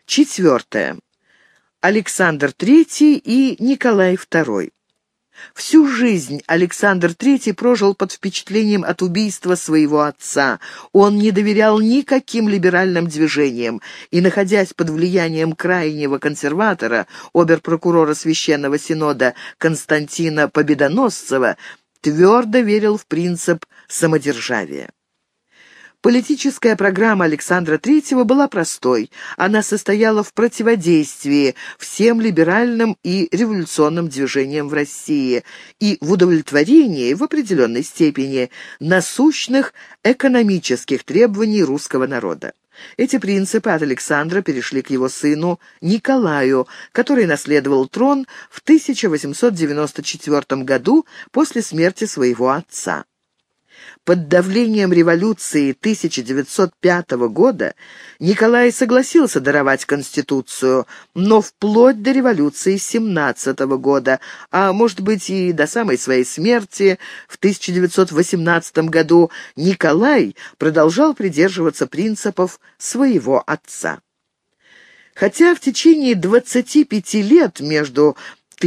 Четвертое. Александр III и Николай II. Всю жизнь Александр III прожил под впечатлением от убийства своего отца. Он не доверял никаким либеральным движениям и, находясь под влиянием крайнего консерватора, обер-прокурора Священного Синода Константина Победоносцева, твердо верил в принцип самодержавия. Политическая программа Александра III была простой. Она состояла в противодействии всем либеральным и революционным движениям в России и в удовлетворении, в определенной степени, насущных экономических требований русского народа. Эти принципы от Александра перешли к его сыну Николаю, который наследовал трон в 1894 году после смерти своего отца. Под давлением революции 1905 года Николай согласился даровать Конституцию, но вплоть до революции 1917 года, а может быть и до самой своей смерти в 1918 году, Николай продолжал придерживаться принципов своего отца. Хотя в течение 25 лет между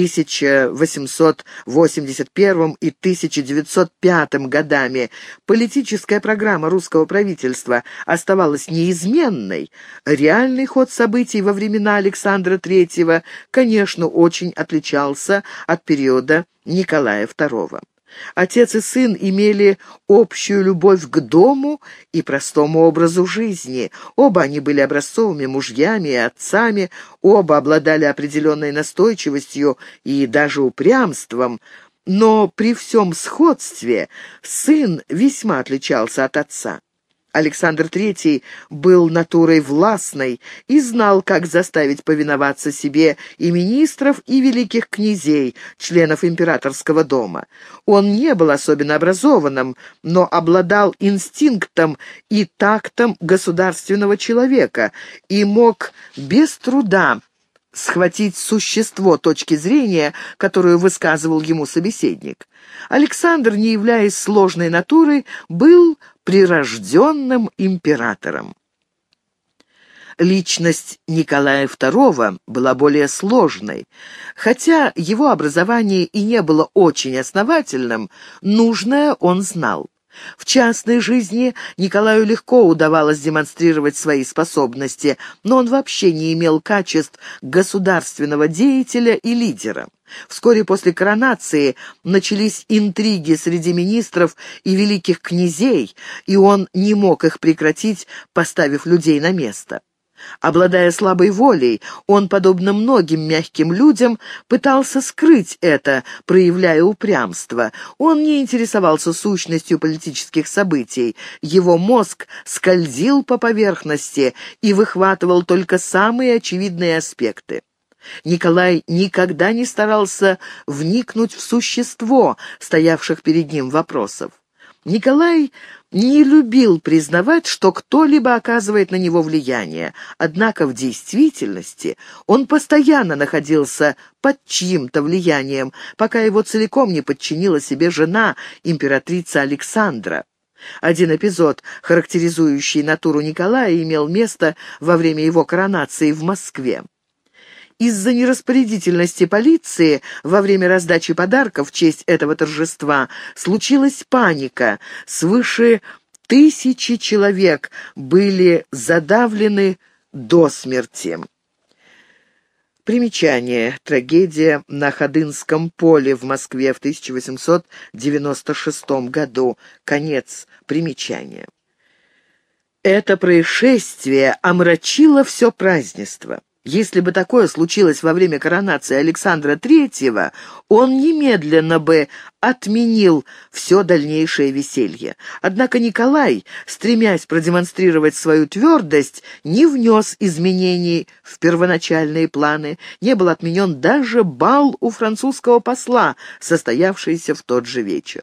1881 и 1905 годами политическая программа русского правительства оставалась неизменной, реальный ход событий во времена Александра III, конечно, очень отличался от периода Николая II. Отец и сын имели общую любовь к дому и простому образу жизни. Оба они были образцовыми мужьями и отцами, оба обладали определенной настойчивостью и даже упрямством, но при всем сходстве сын весьма отличался от отца. Александр III был натурой властной и знал, как заставить повиноваться себе и министров, и великих князей, членов императорского дома. Он не был особенно образованным, но обладал инстинктом и тактом государственного человека и мог без труда схватить существо точки зрения, которую высказывал ему собеседник. Александр, не являясь сложной натурой, был прирожденным императором. Личность Николая II была более сложной. Хотя его образование и не было очень основательным, нужное он знал. В частной жизни Николаю легко удавалось демонстрировать свои способности, но он вообще не имел качеств государственного деятеля и лидера. Вскоре после коронации начались интриги среди министров и великих князей, и он не мог их прекратить, поставив людей на место. Обладая слабой волей, он, подобно многим мягким людям, пытался скрыть это, проявляя упрямство. Он не интересовался сущностью политических событий. Его мозг скользил по поверхности и выхватывал только самые очевидные аспекты. Николай никогда не старался вникнуть в существо стоявших перед ним вопросов. Николай не любил признавать, что кто-либо оказывает на него влияние, однако в действительности он постоянно находился под чьим-то влиянием, пока его целиком не подчинила себе жена, императрица Александра. Один эпизод, характеризующий натуру Николая, имел место во время его коронации в Москве. Из-за нераспорядительности полиции во время раздачи подарков в честь этого торжества случилась паника. Свыше 1000 человек были задавлены до смерти. Примечание. Трагедия на Ходынском поле в Москве в 1896 году. Конец примечания. Это происшествие омрачило все празднество. Если бы такое случилось во время коронации Александра III, он немедленно бы отменил все дальнейшее веселье. Однако Николай, стремясь продемонстрировать свою твердость, не внес изменений в первоначальные планы. Не был отменен даже бал у французского посла, состоявшийся в тот же вечер.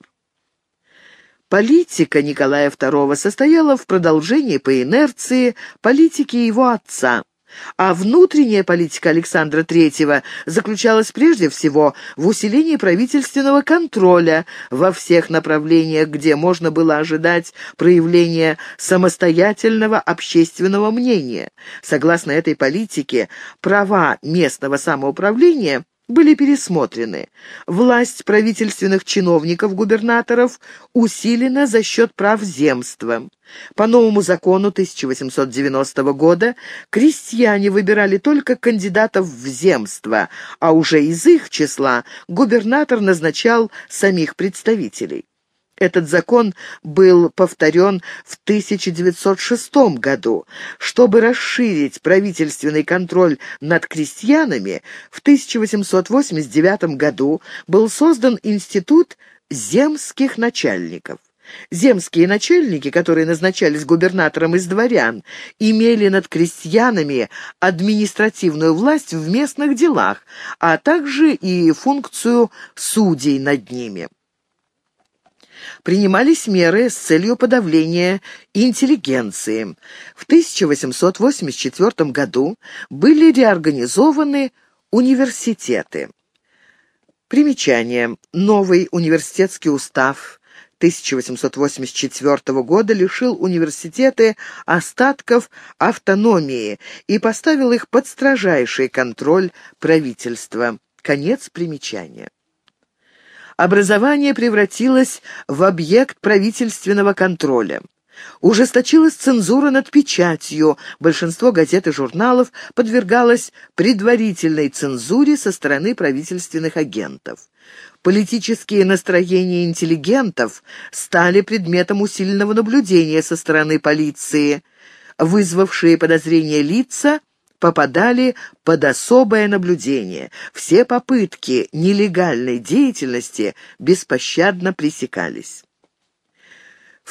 Политика Николая II состояла в продолжении по инерции политики его отца. А внутренняя политика Александра III заключалась прежде всего в усилении правительственного контроля во всех направлениях, где можно было ожидать проявления самостоятельного общественного мнения. Согласно этой политике, права местного самоуправления были пересмотрены. Власть правительственных чиновников-губернаторов усилена за счет прав земства. По новому закону 1890 года крестьяне выбирали только кандидатов в земство, а уже из их числа губернатор назначал самих представителей. Этот закон был повторен в 1906 году. Чтобы расширить правительственный контроль над крестьянами, в 1889 году был создан институт земских начальников. Земские начальники, которые назначались губернатором из дворян, имели над крестьянами административную власть в местных делах, а также и функцию судей над ними. Принимались меры с целью подавления интеллигенции. В 1884 году были реорганизованы университеты. Примечание. Новый университетский устав 1884 года лишил университеты остатков автономии и поставил их под строжайший контроль правительства. Конец примечания. Образование превратилось в объект правительственного контроля. Ужесточилась цензура над печатью, большинство газет и журналов подвергалось предварительной цензуре со стороны правительственных агентов. Политические настроения интеллигентов стали предметом усиленного наблюдения со стороны полиции. Вызвавшие подозрения лица попадали под особое наблюдение. Все попытки нелегальной деятельности беспощадно пресекались. В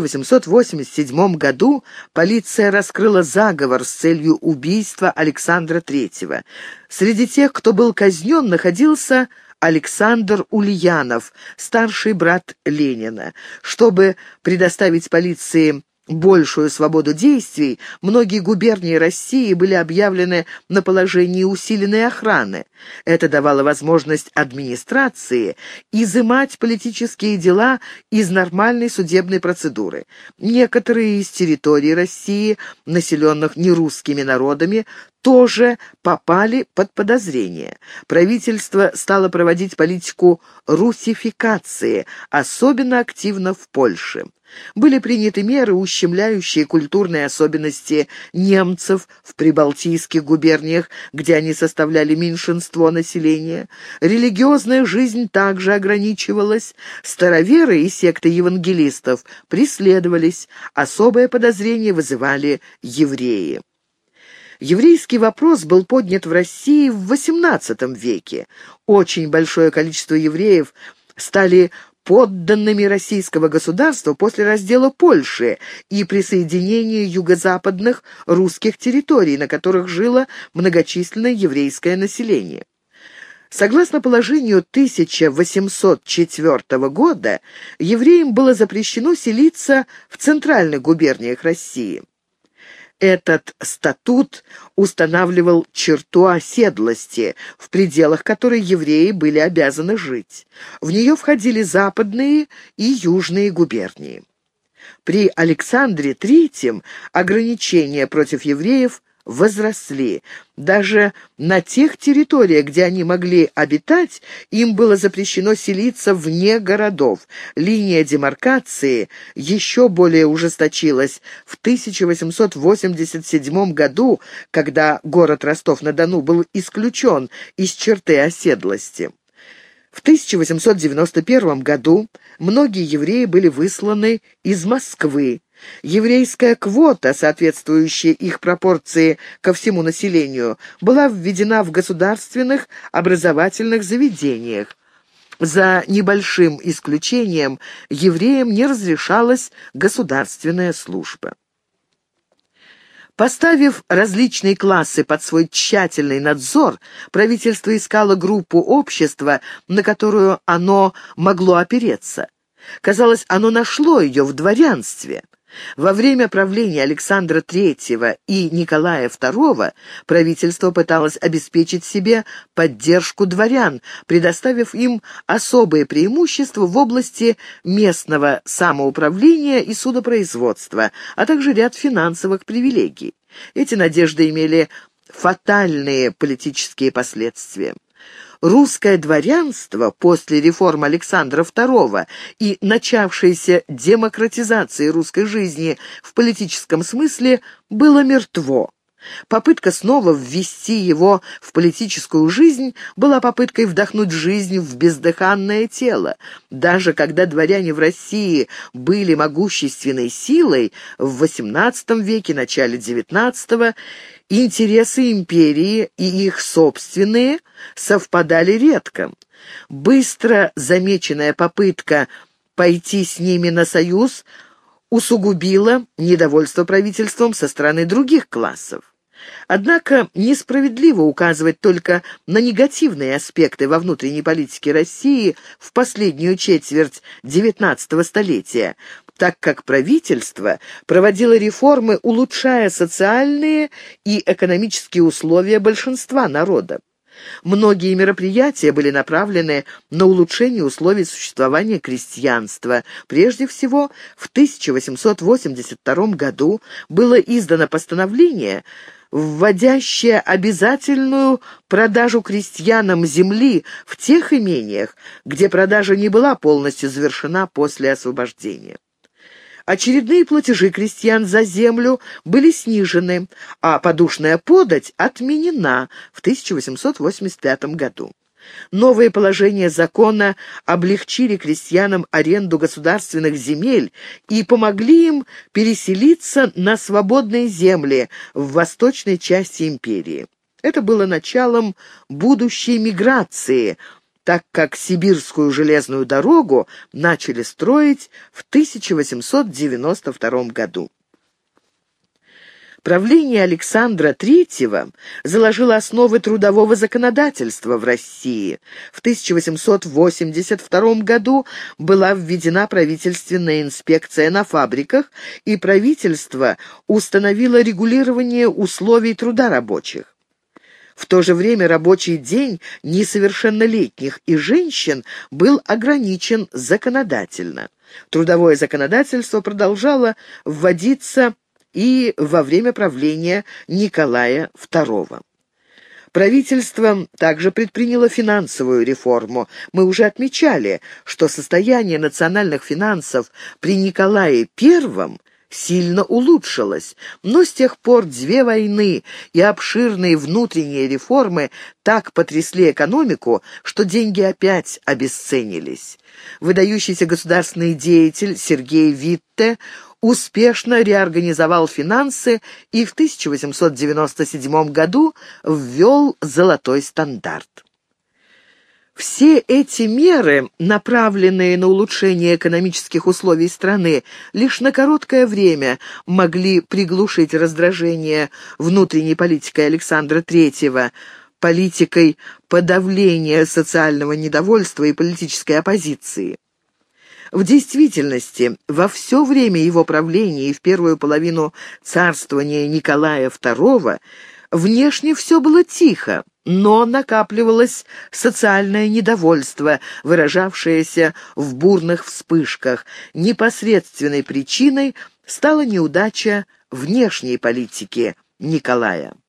1887 году полиция раскрыла заговор с целью убийства Александра III. Среди тех, кто был казнен, находился Александр Ульянов, старший брат Ленина. Чтобы предоставить полиции большую свободу действий, многие губернии России были объявлены на положении усиленной охраны. Это давало возможность администрации изымать политические дела из нормальной судебной процедуры. Некоторые из территорий России, населенных нерусскими народами, тоже попали под подозрение. Правительство стало проводить политику русификации, особенно активно в Польше. Были приняты меры, ущемляющие культурные особенности немцев в прибалтийских губерниях, где они составляли меньшинство населения. Религиозная жизнь также ограничивалась. Староверы и секты евангелистов преследовались. Особое подозрение вызывали евреи. Еврейский вопрос был поднят в России в XVIII веке. Очень большое количество евреев стали подданными российского государства после раздела Польши и присоединения юго-западных русских территорий, на которых жило многочисленное еврейское население. Согласно положению 1804 года, евреям было запрещено селиться в центральных губерниях России. Этот статут устанавливал черту оседлости, в пределах которой евреи были обязаны жить. В нее входили западные и южные губернии. При Александре III ограничения против евреев возросли. Даже на тех территориях, где они могли обитать, им было запрещено селиться вне городов. Линия демаркации еще более ужесточилась в 1887 году, когда город Ростов-на-Дону был исключен из черты оседлости. В 1891 году многие евреи были высланы из Москвы. Еврейская квота, соответствующая их пропорции ко всему населению, была введена в государственных образовательных заведениях. За небольшим исключением евреям не разрешалась государственная служба. Поставив различные классы под свой тщательный надзор, правительство искало группу общества, на которую оно могло опереться. Казалось, оно нашло ее в дворянстве. Во время правления Александра III и Николая II правительство пыталось обеспечить себе поддержку дворян, предоставив им особые преимущества в области местного самоуправления и судопроизводства, а также ряд финансовых привилегий. Эти надежды имели фатальные политические последствия. Русское дворянство после реформ Александра II и начавшейся демократизации русской жизни в политическом смысле было мертво. Попытка снова ввести его в политическую жизнь была попыткой вдохнуть жизнь в бездыханное тело. Даже когда дворяне в России были могущественной силой, в XVIII веке, начале XIX, интересы империи и их собственные совпадали редко. Быстро замеченная попытка пойти с ними на союз усугубила недовольство правительством со стороны других классов. Однако несправедливо указывать только на негативные аспекты во внутренней политике России в последнюю четверть XIX столетия, так как правительство проводило реформы, улучшая социальные и экономические условия большинства народа. Многие мероприятия были направлены на улучшение условий существования крестьянства. Прежде всего, в 1882 году было издано постановление, вводящее обязательную продажу крестьянам земли в тех имениях, где продажа не была полностью завершена после освобождения. Очередные платежи крестьян за землю были снижены, а подушная подать отменена в 1885 году. Новые положения закона облегчили крестьянам аренду государственных земель и помогли им переселиться на свободные земли в восточной части империи. Это было началом будущей миграции, так как Сибирскую железную дорогу начали строить в 1892 году. Правление Александра III заложило основы трудового законодательства в России. В 1882 году была введена правительственная инспекция на фабриках, и правительство установило регулирование условий труда рабочих. В то же время рабочий день несовершеннолетних и женщин был ограничен законодательно. Трудовое законодательство продолжало вводиться и во время правления Николая II. Правительство также предприняло финансовую реформу. Мы уже отмечали, что состояние национальных финансов при Николае I сильно улучшилось, но с тех пор две войны и обширные внутренние реформы так потрясли экономику, что деньги опять обесценились. Выдающийся государственный деятель Сергей Витте успешно реорганизовал финансы и в 1897 году ввел золотой стандарт. Все эти меры, направленные на улучшение экономических условий страны, лишь на короткое время могли приглушить раздражение внутренней политикой Александра III, политикой подавления социального недовольства и политической оппозиции. В действительности, во все время его правления и в первую половину царствования Николая II внешне все было тихо, но накапливалось социальное недовольство, выражавшееся в бурных вспышках. Непосредственной причиной стала неудача внешней политики Николая.